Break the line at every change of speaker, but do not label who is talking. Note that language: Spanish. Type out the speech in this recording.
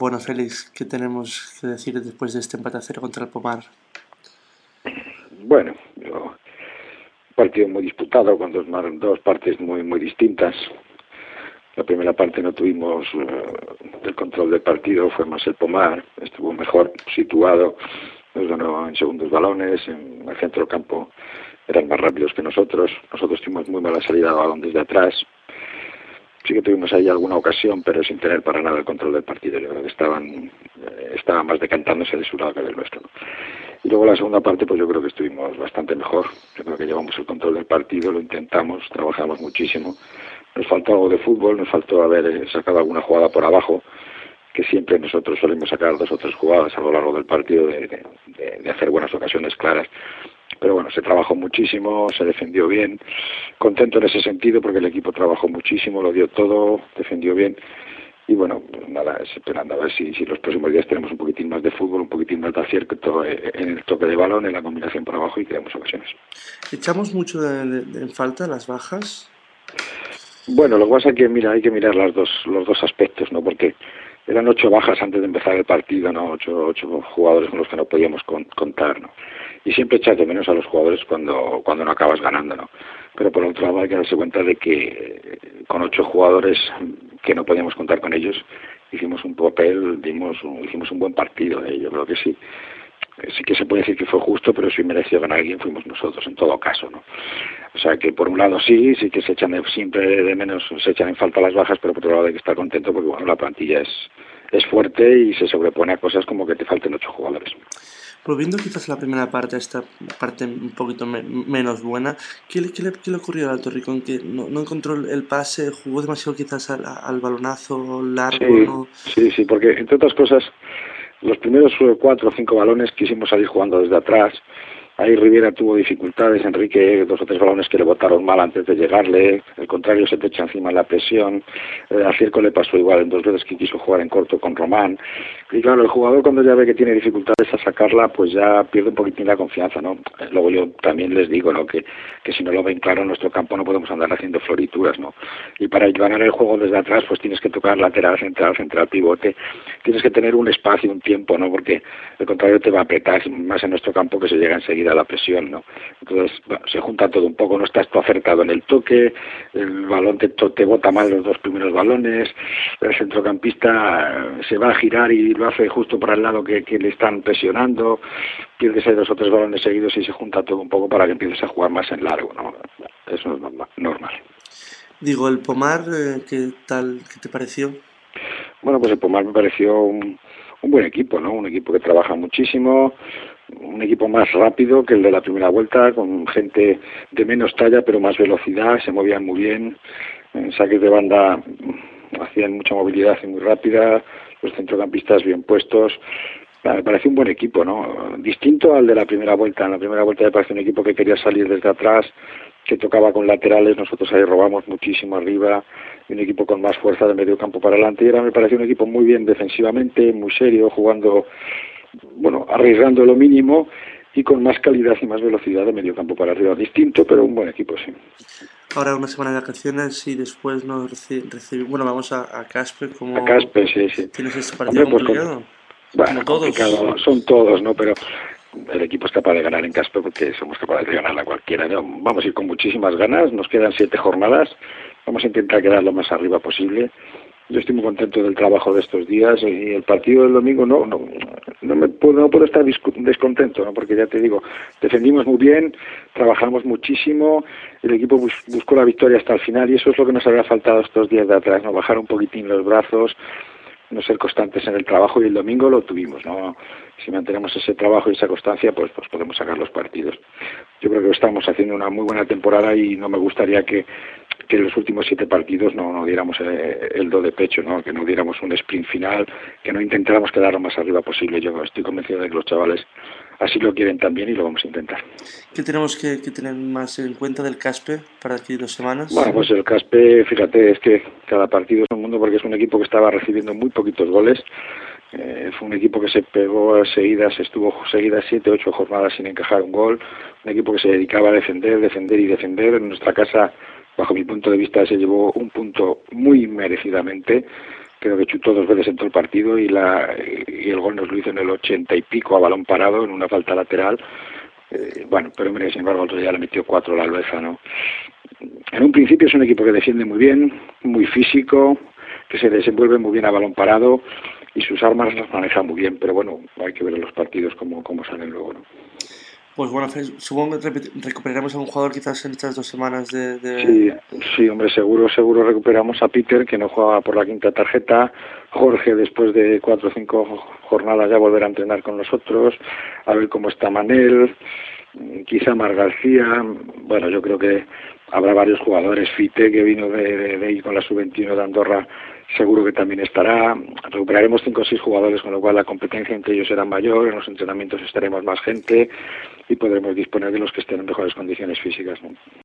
Bueno, Félix, ¿qué tenemos que decir después de este empate a cero contra el Pomar?
Bueno, un partido muy disputado con dos partes muy distintas. La primera parte no tuvimos el control del partido, fue más el Pomar, estuvo mejor situado, nos ganó en segundos balones, en el centro del campo eran más rápidos que nosotros tuvimos muy mala salida de balón desde atrás. Sí que tuvimos ahí alguna ocasión, pero sin tener para nada el control del partido. Yo creo que estaban más decantándose de su lado que del nuestro, ¿no? Y luego la segunda parte, pues yo creo que estuvimos bastante mejor. Yo creo que llevamos el control del partido, lo intentamos, trabajamos muchísimo. Nos faltó algo de fútbol, nos faltó haber sacado alguna jugada por abajo, que siempre nosotros solemos sacar 2 o 3 jugadas a lo largo del partido de hacer buenas ocasiones claras. Pero bueno, se trabajó muchísimo, se defendió bien, contento en ese sentido porque el equipo trabajó muchísimo, lo dio todo, defendió bien y bueno, pues nada, esperando a ver si los próximos días tenemos un poquitín más de fútbol, un poquitín más de acierto en el toque de balón, en la combinación por abajo y creamos ocasiones.
¿Echamos mucho en falta las bajas?
Bueno, lo que pasa es que hay que mirar los dos aspectos, ¿no? Porque eran 8 bajas antes de empezar el partido, ¿no? 8 jugadores con los que no podíamos contar, ¿no? Y siempre echas de menos a los jugadores cuando no acabas ganando, ¿no? Pero por otro lado hay que darse cuenta de que con 8 jugadores que no podíamos contar con ellos, hicimos un papel, hicimos un buen partido, ¿eh? Yo creo que sí que se puede decir que fue justo, pero si mereció ganar alguien fuimos nosotros, en todo caso, ¿no? O sea que por un lado sí que se echan siempre de menos, se echan en falta las bajas, pero por otro lado hay que estar contento porque bueno, la plantilla es fuerte y se sobrepone a cosas como que te falten 8 jugadores.
Volviendo quizás a la primera parte, a esta parte un poquito menos buena, ¿qué le ocurrió al Alto Ricón? Que no encontró el pase, jugó demasiado quizás al balonazo largo, ¿no?
Sí, porque entre otras cosas, los primeros 4 o 5 balones quisimos salir jugando desde atrás. Ahí Riviera tuvo dificultades, Enrique 2 o 3 balones que le botaron mal antes de llegarle, el contrario se te echa encima la presión, a Circo le pasó igual en 2 veces que quiso jugar en corto con Román, y claro, el jugador cuando ya ve que tiene dificultades a sacarla, pues ya pierde un poquitín la confianza, ¿no? Luego yo también les digo, ¿no? Que si no lo ven claro en nuestro campo no podemos andar haciendo florituras, ¿no? Y para ganar el juego desde atrás, pues tienes que tocar lateral, central, pivote, tienes que tener un espacio, un tiempo, ¿no? Porque el contrario te va a apretar, más en nuestro campo que se llega enseguida a la presión, ¿no? Entonces, bueno, se junta todo un poco, no estás tú acertado en el toque, el balón te bota mal los 2 primeros balones, el centrocampista se va a girar y lo hace justo para el lado que le están presionando, pierdes ahí 2 o 3 balones seguidos y se junta todo un poco para que empieces a jugar más en largo, ¿no? Eso es normal.
Digo, el Pomar, ¿qué tal? ¿Qué te pareció?
Bueno, pues el Pomar me pareció un buen equipo, ¿no? Un equipo que trabaja muchísimo, un equipo más rápido que el de la primera vuelta, con gente de menos talla pero más velocidad, se movían muy bien, en saques de banda hacían mucha movilidad y muy rápida, los centrocampistas bien puestos. Me parece un buen equipo, ¿no? Distinto al de la primera vuelta. En la primera vuelta me parece un equipo que quería salir desde atrás, que tocaba con laterales, nosotros ahí robamos muchísimo arriba, y un equipo con más fuerza de medio campo para adelante, y ahora me parece un equipo muy bien defensivamente, muy serio, jugando, bueno, arriesgando lo mínimo y con más calidad y más velocidad de medio campo para arriba. Distinto, pero un buen equipo, sí.
Ahora una semana de vacaciones y después nos recibimos, bueno, vamos a Caspe,
A
como
Caspe, sí.
tienes este partido
Hombre, pues
complicado, como
bueno,
todos.
complicado, son todos, ¿no? Pero el equipo es capaz de ganar en Caspe porque somos capaces de ganarla cualquiera, ¿no? Vamos a ir con muchísimas ganas, nos quedan 7 jornadas, vamos a intentar quedar lo más arriba posible. Yo estoy muy contento del trabajo de estos días y el partido del domingo no puedo estar descontento, ¿no? Porque ya te digo, defendimos muy bien, trabajamos muchísimo, el equipo buscó la victoria hasta el final y eso es lo que nos había faltado estos días de atrás, ¿no? Bajar un poquitín los brazos, no ser constantes en el trabajo, y el domingo lo tuvimos, ¿no? Si mantenemos ese trabajo y esa constancia, pues podemos sacar los partidos. Yo creo que estamos haciendo una muy buena temporada y no me gustaría que en los últimos 7 partidos no diéramos el do de pecho, ¿no? Que no diéramos un sprint final, que no intentáramos quedar lo más arriba posible. Yo estoy convencido de que los chavales así lo quieren también y lo vamos a intentar.
¿Qué tenemos que tener más en cuenta del Caspe para aquí 2 semanas?
Bueno, pues el Caspe, fíjate, es que cada partido es un mundo porque es un equipo que estaba recibiendo muy poquitos goles. Fue un equipo que se pegó estuvo seguidas 7 o 8 jornadas sin encajar un gol. Un equipo que se dedicaba a defender. En nuestra casa, bajo mi punto de vista, se llevó un punto muy merecidamente. creo que chutó 2 veces en todo el partido y el gol nos lo hizo en el 80 y pico a balón parado en una falta lateral. Bueno, pero hombre, sin embargo, el otro día le metió 4 a la Alveza, ¿no? En un principio es un equipo que defiende muy bien, muy físico, que se desenvuelve muy bien a balón parado y sus armas las maneja muy bien, pero bueno, hay que ver en los partidos cómo salen luego, ¿no?
Pues bueno, supongo que recuperaremos a un jugador quizás en estas 2 semanas
Sí, sí, hombre, seguro recuperamos a Peter, que no jugaba por la quinta tarjeta. Jorge, después de 4 o 5 jornadas, ya volverá a entrenar con nosotros. A ver cómo está Manel, quizá Mar García. Bueno, yo creo que habrá varios jugadores. Fite, que vino de ir con la sub-21 de Andorra, seguro que también estará. Recuperaremos 5 o 6 jugadores, con lo cual la competencia entre ellos será mayor. En los entrenamientos estaremos más gente y podremos disponer de los que estén en mejores condiciones físicas, ¿no?